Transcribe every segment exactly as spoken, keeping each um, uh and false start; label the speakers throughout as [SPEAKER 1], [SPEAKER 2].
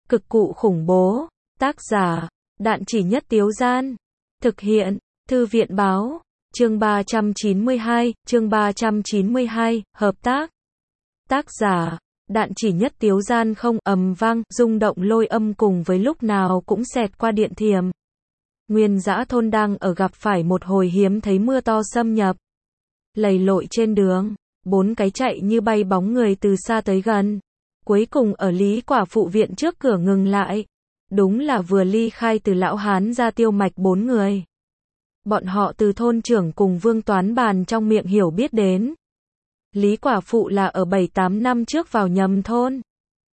[SPEAKER 1] Cực cụ khủng bố. Tác giả, Đạn Chỉ Nhất Tiếu Gian. Thực hiện, Thư viện Báo. Chương ba trăm chín mươi hai, chương ba trăm chín mươi hai, hợp tác. Tác giả, Đạn Chỉ Nhất Tiếu Gian. Không, ầm vang, rung động lôi âm cùng với lúc nào cũng xẹt qua điện thiềm. Nguyên Dã thôn đang ở gặp phải một hồi hiếm thấy mưa to xâm nhập. Lầy lội trên đường, bốn cái chạy như bay bóng người từ xa tới gần. Cuối cùng ở Lý Quả Phụ viện trước cửa ngừng lại. Đúng là vừa ly khai từ lão hán ra Tiêu Mạch bốn người. Bọn họ từ thôn trưởng cùng Vương Toán Bàn trong miệng hiểu biết đến. Lý Quả Phụ là ở bảy tám năm trước vào nhầm thôn.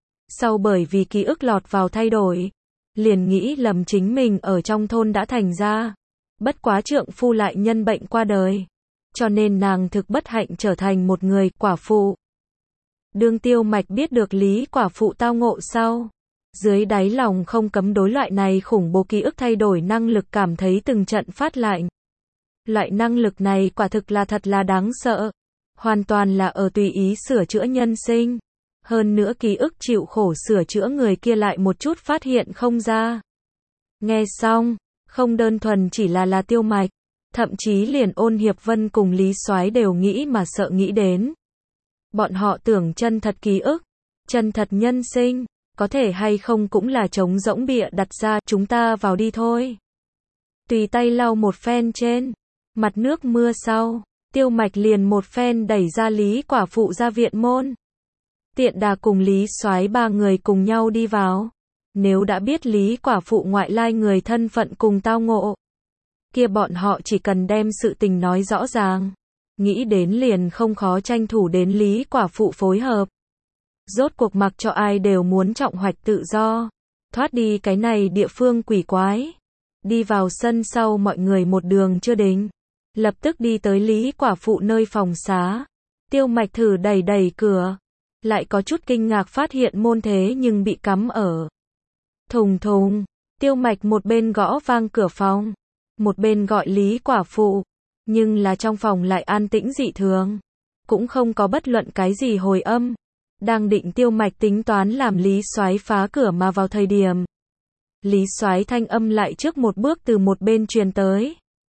[SPEAKER 1] Sau bởi vì ký ức lọt vào thay đổi, liền nghĩ lầm chính mình ở trong thôn đã thành ra. Bất quá trượng phu lại nhân bệnh qua đời. Cho nên nàng thực bất hạnh trở thành một người quả phụ. Đương Tiêu Mạch biết được Lý Quả Phụ tao ngộ sau, dưới đáy lòng không cấm đối loại này khủng bố ký ức thay đổi năng lực cảm thấy từng trận phát lạnh. Loại năng lực này quả thực là thật là đáng sợ. Hoàn toàn là ở tùy ý sửa chữa nhân sinh. Hơn nữa ký ức chịu khổ sửa chữa người kia lại một chút phát hiện không ra. Nghe xong, không đơn thuần chỉ là là Tiêu Mạch, thậm chí liền Ôn Hiệp Vân cùng Lý Soái đều nghĩ mà sợ nghĩ đến. Bọn họ tưởng chân thật ký ức, chân thật nhân sinh, có thể hay không cũng là trống rỗng bịa đặt ra, chúng ta vào đi thôi. Tùy tay lau một phen trên mặt nước mưa sau, Tiêu Mạch liền một phen đẩy ra Lý Quả Phụ ra viện môn. Tiện đà cùng Lý Soái ba người cùng nhau đi vào. Nếu đã biết Lý Quả Phụ ngoại lai người thân phận cùng tao ngộ, kia bọn họ chỉ cần đem sự tình nói rõ ràng. Nghĩ đến liền không khó tranh thủ đến Lý Quả Phụ phối hợp. Rốt cuộc mặc cho ai đều muốn trọng hoạch tự do. Thoát đi cái này địa phương quỷ quái. Đi vào sân sau mọi người một đường chưa đến. Lập tức đi tới Lý Quả Phụ nơi phòng xá. Tiêu Mạch thử đẩy đẩy cửa. Lại có chút kinh ngạc phát hiện môn thế nhưng bị cắm ở. Thùng thùng. Tiêu Mạch một bên gõ vang cửa phòng. Một bên gọi Lý Quả Phụ. Nhưng là trong phòng lại an tĩnh dị thường. Cũng không có bất luận cái gì hồi âm. Đang định Tiêu Mạch tính toán làm Lý Soái phá cửa mà vào thời điểm. Lý Soái thanh âm lại trước một bước từ một bên truyền tới.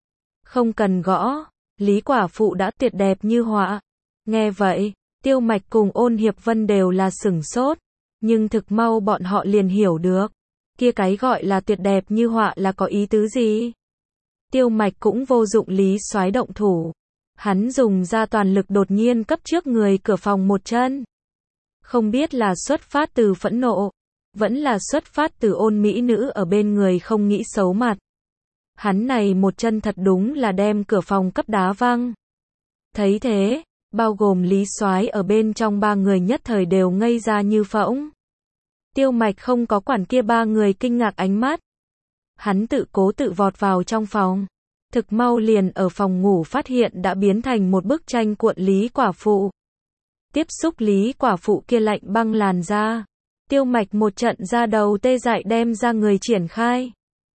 [SPEAKER 1] Không cần gõ, Lý Quả Phụ đã tuyệt đẹp như họa. Nghe vậy, Tiêu Mạch cùng Ôn Hiệp Vân đều là sửng sốt. Nhưng thực mau bọn họ liền hiểu được. Kia cái gọi là tuyệt đẹp như họa là có ý tứ gì? Tiêu Mạch cũng vô dụng Lý Soái động thủ. Hắn dùng ra toàn lực đột nhiên cấp trước người cửa phòng một chân. Không biết là xuất phát từ phẫn nộ, vẫn là xuất phát từ Ôn mỹ nữ ở bên người không nghĩ xấu mặt. Hắn này một chân thật đúng là đem cửa phòng cấp đá văng. Thấy thế, bao gồm Lý Soái ở bên trong ba người nhất thời đều ngây ra như phỗng. Tiêu Mạch không có quản kia ba người kinh ngạc ánh mắt. Hắn tự cố tự vọt vào trong phòng. Thực mau liền ở phòng ngủ phát hiện đã biến thành một bức tranh cuộn Lý Quả Phụ. Tiếp xúc Lý Quả Phụ kia lạnh băng làn da. Tiêu Mạch một trận da đầu tê dại đem ra người triển khai.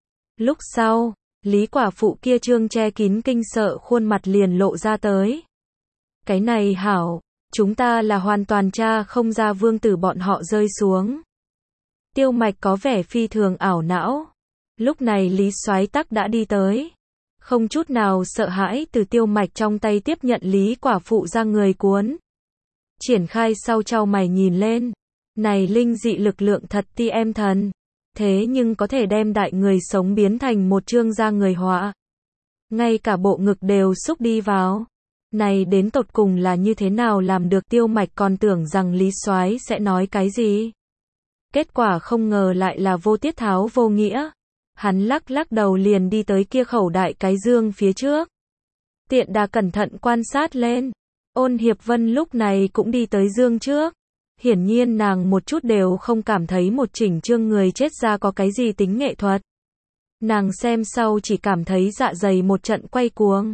[SPEAKER 1] Lúc sau, Lý Quả Phụ kia trương che kín kinh sợ khuôn mặt liền lộ ra tới. Cái này hảo, chúng ta là hoàn toàn tra không ra vương tử bọn họ rơi xuống. Tiêu Mạch có vẻ phi thường ảo não. Lúc này Lý Soái tắc đã đi tới. Không chút nào sợ hãi từ Tiêu Mạch trong tay tiếp nhận Lý Quả Phụ ra người cuốn. Triển khai sau chau mày nhìn lên. Này linh dị lực lượng thật ti em thần. Thế nhưng có thể đem đại người sống biến thành một trương da người họa. Ngay cả bộ ngực đều xúc đi vào. Này đến tột cùng là như thế nào làm được? Tiêu Mạch còn tưởng rằng Lý Soái sẽ nói cái gì. Kết quả không ngờ lại là vô tiết tháo vô nghĩa. Hắn lắc lắc đầu liền đi tới kia khẩu đại cái dương phía trước. Tiện đà cẩn thận quan sát lên. Ôn Hiệp Vân lúc này cũng đi tới dương trước. Hiển nhiên nàng một chút đều không cảm thấy một chỉnh chương người chết ra có cái gì tính nghệ thuật. Nàng xem sau chỉ cảm thấy dạ dày một trận quay cuồng.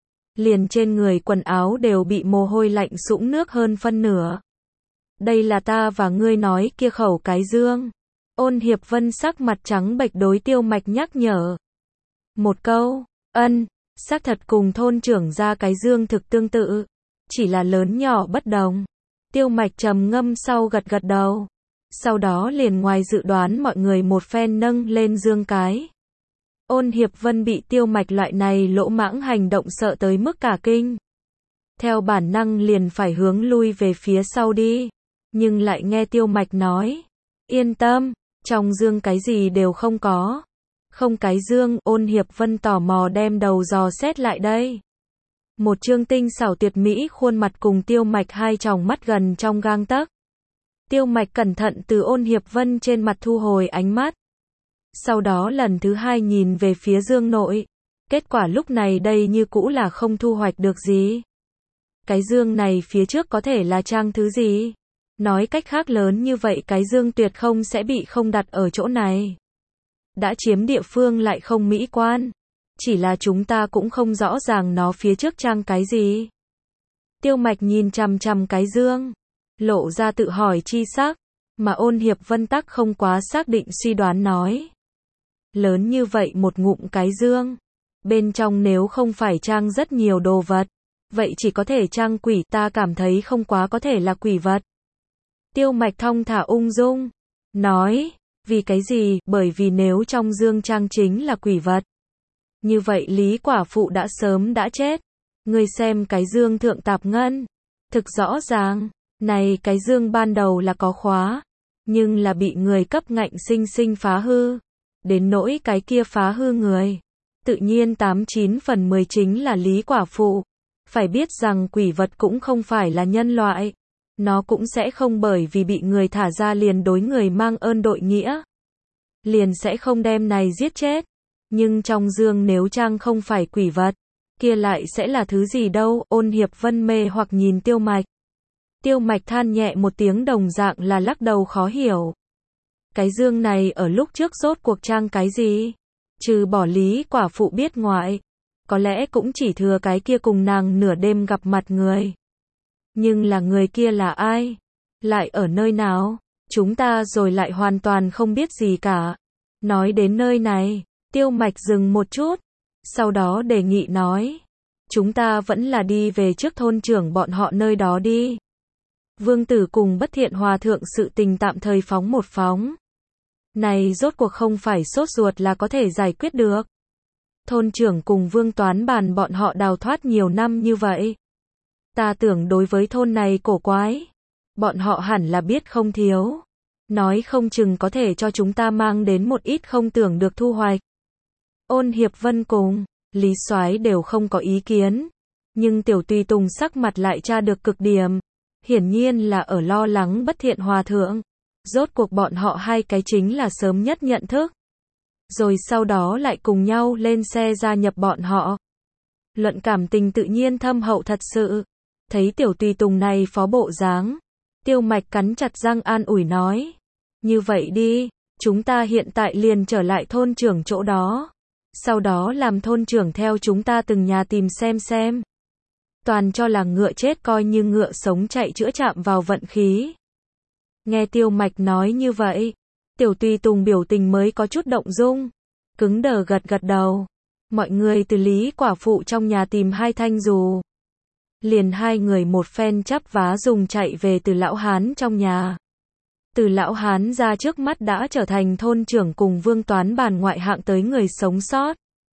[SPEAKER 1] Liền trên người quần áo đều bị mồ hôi lạnh sũng nước hơn phân nửa. Đây là ta và ngươi nói kia khẩu cái dương. Ôn Hiệp Vân sắc mặt trắng bệch đối Tiêu Mạch nhắc nhở. Một câu, ân, xác thật cùng thôn trưởng ra cái dương thực tương tự. Chỉ là lớn nhỏ bất đồng. Tiêu Mạch trầm ngâm sau gật gật đầu. Sau đó liền ngoài dự đoán mọi người một phen nâng lên dương cái. Ôn Hiệp Vân bị Tiêu Mạch loại này lỗ mãng hành động sợ tới mức cả kinh. Theo bản năng liền phải hướng lui về phía sau đi. Nhưng lại nghe Tiêu Mạch nói. Yên tâm, trong dương cái gì đều không có. Không cái dương, Ôn Hiệp Vân tò mò đem đầu dò xét lại đây. Một trương tinh xảo tuyệt mỹ khuôn mặt cùng Tiêu Mạch hai tròng mắt gần trong gang tấc. Tiêu Mạch cẩn thận từ Ôn Hiệp Vân trên mặt thu hồi ánh mắt. Sau đó lần thứ hai nhìn về phía dương nội. Kết quả lúc này đây như cũ là không thu hoạch được gì. Cái dương này phía trước có thể là trang thứ gì? Nói cách khác lớn như vậy cái dương tuyệt không sẽ bị không đặt ở chỗ này. Đã chiếm địa phương lại không mỹ quan. Chỉ là chúng ta cũng không rõ ràng nó phía trước trang cái gì. Tiêu Mạch nhìn chằm chằm cái dương. Lộ ra tự hỏi chi sắc. Mà Ôn Hiệp Vân tắc không quá xác định suy đoán nói. Lớn như vậy một ngụm cái dương. Bên trong nếu không phải trang rất nhiều đồ vật. Vậy chỉ có thể trang quỷ, ta cảm thấy không quá có thể là quỷ vật. Tiêu Mạch thong thả ung dung. Nói, vì cái gì, bởi vì nếu trong dương trang chính là quỷ vật. Như vậy Lý quả phụ đã sớm đã chết. Ngươi xem cái dương thượng tạp ngân. Thực rõ ràng, này cái dương ban đầu là có khóa. Nhưng là bị người cấp ngạnh sinh sinh phá hư. Đến nỗi cái kia phá hư người. Tự nhiên tám chín phần mười chính là Lý quả phụ. Phải biết rằng quỷ vật cũng không phải là nhân loại. Nó cũng sẽ không bởi vì bị người thả ra liền đối người mang ơn đội nghĩa. Liền sẽ không đem này giết chết. Nhưng trong dương nếu trang không phải quỷ vật, kia lại sẽ là thứ gì đâu? Ôn Hiệp Vân mê hoặc nhìn Tiêu Mạch. Tiêu Mạch than nhẹ một tiếng đồng dạng là lắc đầu khó hiểu. Cái dương này ở lúc trước rốt cuộc trang cái gì? Trừ bỏ Lý quả phụ biết ngoại. Có lẽ cũng chỉ thừa cái kia cùng nàng nửa đêm gặp mặt người. Nhưng là người kia là ai? Lại ở nơi nào? Chúng ta rồi lại hoàn toàn không biết gì cả. Nói đến nơi này, Tiêu Mạch dừng một chút. Sau đó đề nghị nói. Chúng ta vẫn là đi về trước thôn trưởng bọn họ nơi đó đi. Vương Tử cùng Bất Thiện Hòa thượng sự tình tạm thời phóng một phóng. Này rốt cuộc không phải sốt ruột là có thể giải quyết được. Thôn trưởng cùng Vương Toán Bàn bọn họ đào thoát nhiều năm như vậy. Ta tưởng đối với thôn này cổ quái. Bọn họ hẳn là biết không thiếu. Nói không chừng có thể cho chúng ta mang đến một ít không tưởng được thu hoạch. Ôn Hiệp Vân cùng Lý Soái đều không có ý kiến. Nhưng Tiểu Tùy Tùng sắc mặt lại tra được cực điểm. Hiển nhiên là ở lo lắng Bất Thiện Hòa thượng. Rốt cuộc bọn họ hai cái chính là sớm nhất nhận thức. Rồi sau đó lại cùng nhau lên xe gia nhập bọn họ. Luận cảm tình tự nhiên thâm hậu thật sự. Thấy Tiểu Tùy Tùng này phó bộ dáng. Tiêu Mạch cắn chặt răng an ủi nói. Như vậy đi, chúng ta hiện tại liền trở lại thôn trưởng chỗ đó. Sau đó làm thôn trưởng theo chúng ta từng nhà tìm xem xem. Toàn cho là ngựa chết coi như ngựa sống chạy chữa chạm vào vận khí. Nghe Tiêu Mạch nói như vậy, Tiểu Tùy Tùng biểu tình mới có chút động dung. Cứng đờ gật gật đầu. Mọi người từ Lý quả phụ trong nhà tìm hai thanh dù. Liền hai người một phen chắp vá dùng chạy về từ lão hán trong nhà. Từ lão hán ra trước mắt đã trở thành thôn trưởng cùng Vương Toán Bàn ngoại hạng tới người sống sót.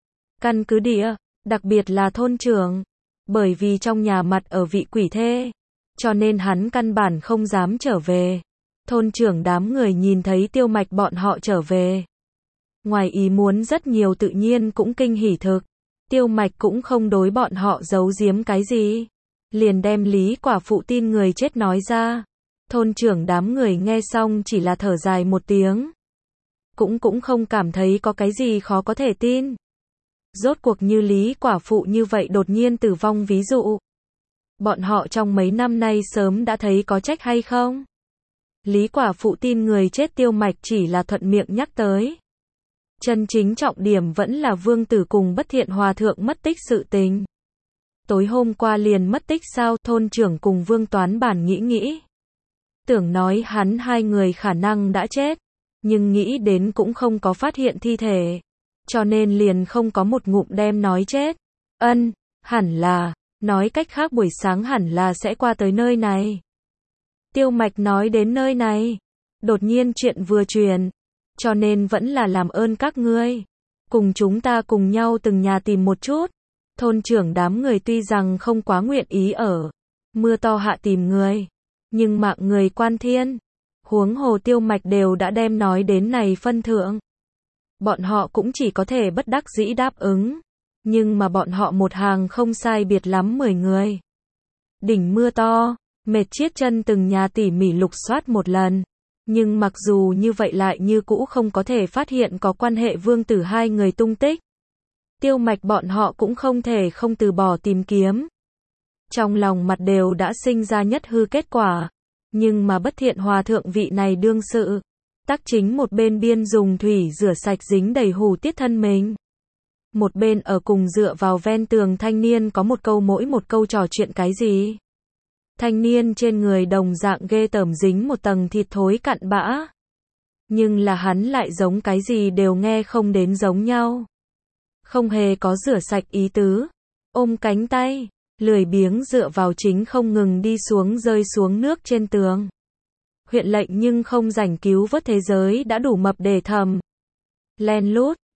[SPEAKER 1] Căn cứ địa, đặc biệt là thôn trưởng. Bởi vì trong nhà mặt ở vị quỷ thê. Cho nên hắn căn bản không dám trở về. Thôn trưởng đám người nhìn thấy Tiêu Mạch bọn họ trở về. Ngoài ý muốn rất nhiều tự nhiên cũng kinh hỉ thực. Tiêu Mạch cũng không đối bọn họ giấu giếm cái gì. Liền đem Lý quả phụ tin người chết nói ra. Thôn trưởng đám người nghe xong chỉ là thở dài một tiếng. Cũng cũng không cảm thấy có cái gì khó có thể tin. Rốt cuộc như Lý quả phụ như vậy đột nhiên tử vong ví dụ. Bọn họ trong mấy năm nay sớm đã thấy có trách hay không? Lý quả phụ tin người chết Tiêu Mạch chỉ là thuận miệng nhắc tới. Chân chính trọng điểm vẫn là Vương Tử cùng Bất Thiện Hòa thượng mất tích sự tình. Tối hôm qua liền mất tích sao? Thôn trưởng cùng Vương Toán Bàn nghĩ nghĩ. Tưởng nói hắn hai người khả năng đã chết. Nhưng nghĩ đến cũng không có phát hiện thi thể. Cho nên liền không có một ngụm đem nói chết. Ân, hẳn là, nói cách khác buổi sáng hẳn là sẽ qua tới nơi này. Tiêu Mạch nói đến nơi này. Đột nhiên chuyện vừa truyền, cho nên vẫn là làm ơn các ngươi. Cùng chúng ta cùng nhau từng nhà tìm một chút. Thôn trưởng đám người tuy rằng không quá nguyện ý ở mưa to hạ tìm người, nhưng mạng người quan thiên. Huống hồ Tiêu Mạch đều đã đem nói đến này phân thượng. Bọn họ cũng chỉ có thể bất đắc dĩ đáp ứng. Nhưng mà bọn họ một hàng không sai biệt lắm mười người. Đỉnh mưa to, mệt chiết chân từng nhà tỉ mỉ lục soát một lần. Nhưng mặc dù như vậy lại như cũ không có thể phát hiện có quan hệ Vương Tử hai người tung tích. Tiêu Mạch bọn họ cũng không thể không từ bỏ tìm kiếm. Trong lòng mặt đều đã sinh ra nhất hư kết quả. Nhưng mà bất thiện hòa thượng vị này đương sự. Tác chính một bên biên dùng thủy rửa sạch dính đầy hủ tiết thân mình. Một bên ở cùng dựa vào ven tường thanh niên có một câu mỗi một câu trò chuyện cái gì. Thanh niên trên người đồng dạng ghê tởm dính một tầng thịt thối cặn bã. Nhưng là hắn lại giống cái gì đều nghe không đến giống nhau. Không hề có rửa sạch ý tứ. Ôm cánh tay, lười biếng dựa vào chính không ngừng đi xuống rơi xuống nước trên tường. Huyện lệnh nhưng không rảnh cứu vớt thế giới đã đủ mập để thầm. Len lút,